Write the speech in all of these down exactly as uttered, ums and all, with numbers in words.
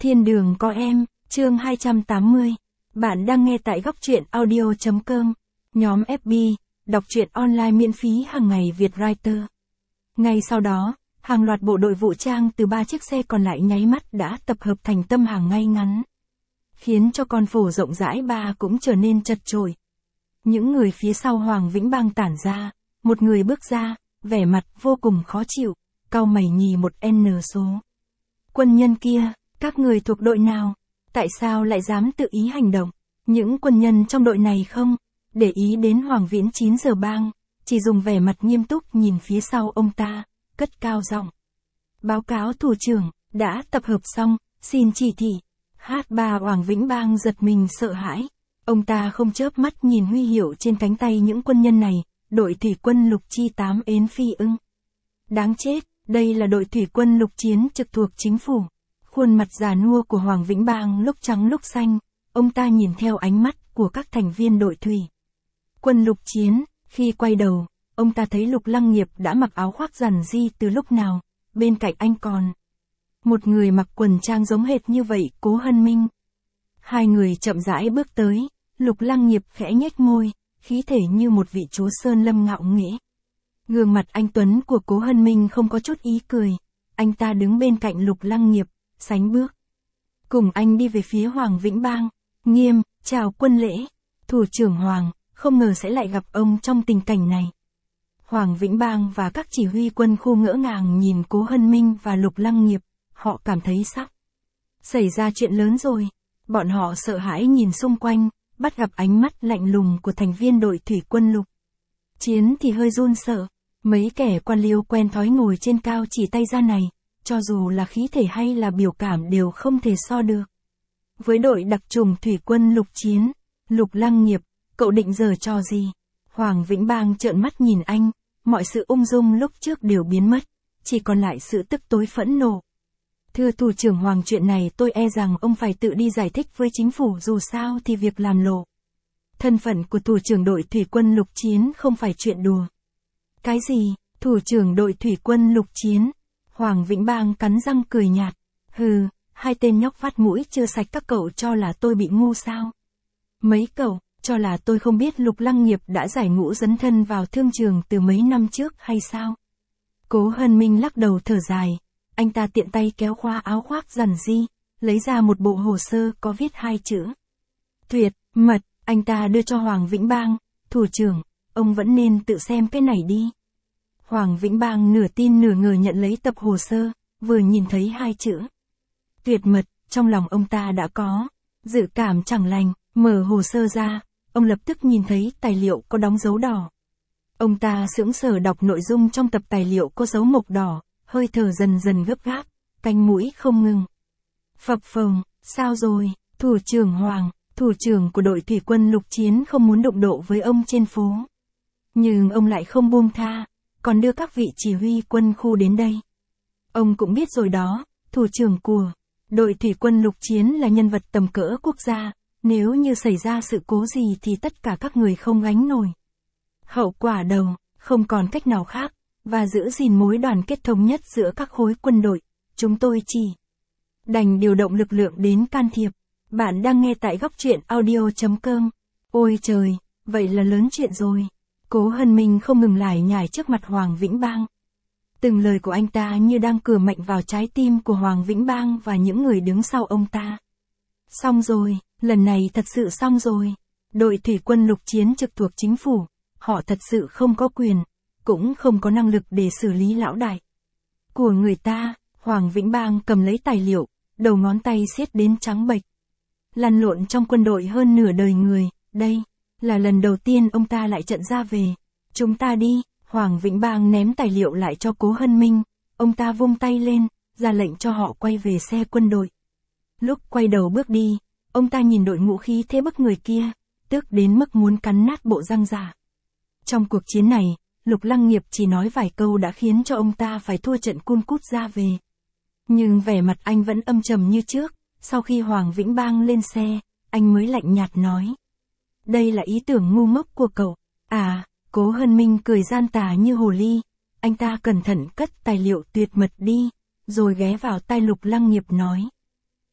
Thiên đường có em, chương hai trăm tám mươi. Bạn đang nghe tại góc truyện audio chấm com. Nhóm ép bê, đọc truyện online miễn phí hàng ngày Việt Writer. Ngay sau đó, hàng loạt bộ đội vũ trang từ ba chiếc xe còn lại nháy mắt đã tập hợp thành tâm hàng ngay ngắn, khiến cho con phố rộng rãi ba cũng trở nên chật chội. Những người phía sau Hoàng Vĩnh Bang tản ra, một người bước ra, vẻ mặt vô cùng khó chịu, cau mày nhì một N số. Quân nhân kia, các người thuộc đội nào? Tại sao lại dám tự ý hành động? Những quân nhân trong đội này không để ý đến Hoàng Viễn chín giờ bang, chỉ dùng vẻ mặt nghiêm túc nhìn phía sau ông ta, cất cao giọng. Báo cáo thủ trưởng, đã tập hợp xong, xin chỉ thị. hát ba Hoàng Vĩnh Bang giật mình sợ hãi. Ông ta không chớp mắt nhìn huy hiệu trên cánh tay những quân nhân này, đội thủy quân lục chi tám Ến Phi ưng. Đáng chết, đây là đội thủy quân lục chiến trực thuộc chính phủ. Khuôn mặt già nua của Hoàng Vĩnh Bang lúc trắng lúc xanh, ông ta nhìn theo ánh mắt của các thành viên đội thủy quân lục chiến. Khi quay đầu, ông ta thấy Lục Lăng Nghiệp đã mặc áo khoác rằn ri từ lúc nào, bên cạnh anh còn một người mặc quần trang giống hệt như vậy, Cố Hân Minh. Hai người chậm rãi bước tới, Lục Lăng Nghiệp khẽ nhếch môi, khí thể như một vị chúa sơn lâm ngạo nghễ. Gương mặt anh tuấn của Cố Hân Minh không có chút ý cười, anh ta đứng bên cạnh Lục Lăng Nghiệp, sánh bước cùng anh đi về phía Hoàng Vĩnh Bang. Nghiêm, chào quân lễ. Thủ trưởng Hoàng, không ngờ sẽ lại gặp ông trong tình cảnh này. Hoàng Vĩnh Bang và các chỉ huy quân khu ngỡ ngàng nhìn Cố Hân Minh và Lục Lăng Nghiệp, họ cảm thấy sắp xảy ra chuyện lớn rồi. Bọn họ sợ hãi nhìn xung quanh, bắt gặp ánh mắt lạnh lùng của thành viên đội thủy quân lục chiến thì hơi run sợ. Mấy kẻ quan liêu quen thói ngồi trên cao chỉ tay ra này, cho dù là khí thể hay là biểu cảm đều không thể so được với đội đặc trùng thủy quân lục chiến. Lục Lăng Nghiệp, cậu định giở trò gì? Hoàng Vĩnh Bang trợn mắt nhìn anh, mọi sự ung dung lúc trước đều biến mất, chỉ còn lại sự tức tối phẫn nộ. Thưa thủ trưởng Hoàng, chuyện này tôi e rằng ông phải tự đi giải thích với chính phủ, dù sao thì việc làm lộ thân phận của thủ trưởng đội thủy quân lục chiến không phải chuyện đùa. Cái gì? Thủ trưởng đội thủy quân lục chiến? Hoàng Vĩnh Bang cắn răng cười nhạt. Hừ, hai tên nhóc vắt mũi chưa sạch, các cậu cho là tôi bị ngu sao? Mấy cậu cho là tôi không biết Lục Lăng Nghiệp đã giải ngũ dấn thân vào thương trường từ mấy năm trước hay sao? Cố Hân Minh lắc đầu thở dài, anh ta tiện tay kéo khoa áo khoác rằn ri, lấy ra một bộ hồ sơ có viết hai chữ tuyệt mật, anh ta đưa cho Hoàng Vĩnh Bang. Thủ trưởng, ông vẫn nên tự xem cái này đi. Hoàng Vĩnh Bang nửa tin nửa ngờ nhận lấy tập hồ sơ, vừa nhìn thấy hai chữ tuyệt mật, trong lòng ông ta đã có dự cảm chẳng lành. Mở hồ sơ ra, ông lập tức nhìn thấy tài liệu có đóng dấu đỏ. Ông ta sững sờ đọc nội dung trong tập tài liệu có dấu mộc đỏ, hơi thở dần dần gấp gáp, cánh mũi không ngừng phập phồng. Sao rồi, thủ trưởng Hoàng? Thủ trưởng của đội thủy quân lục chiến không muốn đụng độ với ông trên phố, nhưng ông lại không buông tha, còn đưa các vị chỉ huy quân khu đến đây. Ông cũng biết rồi đó, thủ trưởng của đội thủy quân lục chiến là nhân vật tầm cỡ quốc gia, nếu như xảy ra sự cố gì thì tất cả các người không gánh nổi hậu quả đâu. Không còn cách nào khác, và giữ gìn mối đoàn kết thống nhất giữa các khối quân đội, chúng tôi chỉ đành điều động lực lượng đến can thiệp. Bạn đang nghe tại góc truyện audio chấm com. Ôi trời, vậy là lớn chuyện rồi. Cố Hân Minh không ngừng lải nhải trước mặt Hoàng Vĩnh Bang. Từng lời của anh ta như đang cứa mạnh vào trái tim của Hoàng Vĩnh Bang và những người đứng sau ông ta. Xong rồi, lần này thật sự xong rồi. Đội thủy quân lục chiến trực thuộc chính phủ, họ thật sự không có quyền, cũng không có năng lực để xử lý lão đại của người ta. Hoàng Vĩnh Bang cầm lấy tài liệu, đầu ngón tay siết đến trắng bệch. Lăn lộn trong quân đội hơn nửa đời người, đây là lần đầu tiên ông ta lại trận ra về. Chúng ta đi. Hoàng Vĩnh Bang ném tài liệu lại cho Cố Hân Minh, ông ta vung tay lên, ra lệnh cho họ quay về xe quân đội. Lúc quay đầu bước đi, ông ta nhìn đội ngũ khí thế bức người kia, tức đến mức muốn cắn nát bộ răng giả. Trong cuộc chiến này, Lục Lăng Nghiệp chỉ nói vài câu đã khiến cho ông ta phải thua trận cun cút ra về. Nhưng vẻ mặt anh vẫn âm trầm như trước. Sau khi Hoàng Vĩnh Bang lên xe, anh mới lạnh nhạt nói: đây là ý tưởng ngu ngốc của cậu. À, Cố Hân Minh cười gian tà như hồ ly. Anh ta cẩn thận cất tài liệu tuyệt mật đi, rồi ghé vào tai Lục Lăng Nghiệp nói: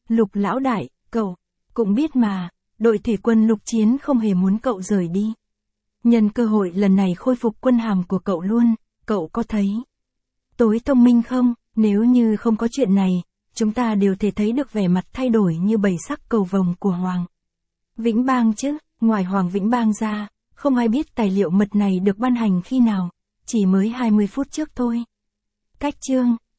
Lục lão đại, cậu, cũng biết mà, đội thủy quân lục chiến không hề muốn cậu rời đi. Nhân cơ hội lần này khôi phục quân hàm của cậu luôn, cậu có thấy tối thông minh không? Nếu như không có chuyện này, chúng ta đều thể thấy được vẻ mặt thay đổi như bảy sắc cầu vồng của Hoàng Vĩnh Bang chứ, ngoài Hoàng Vĩnh Bang ra, không ai biết tài liệu mật này được ban hành khi nào, chỉ mới hai mươi phút trước thôi. Cách chương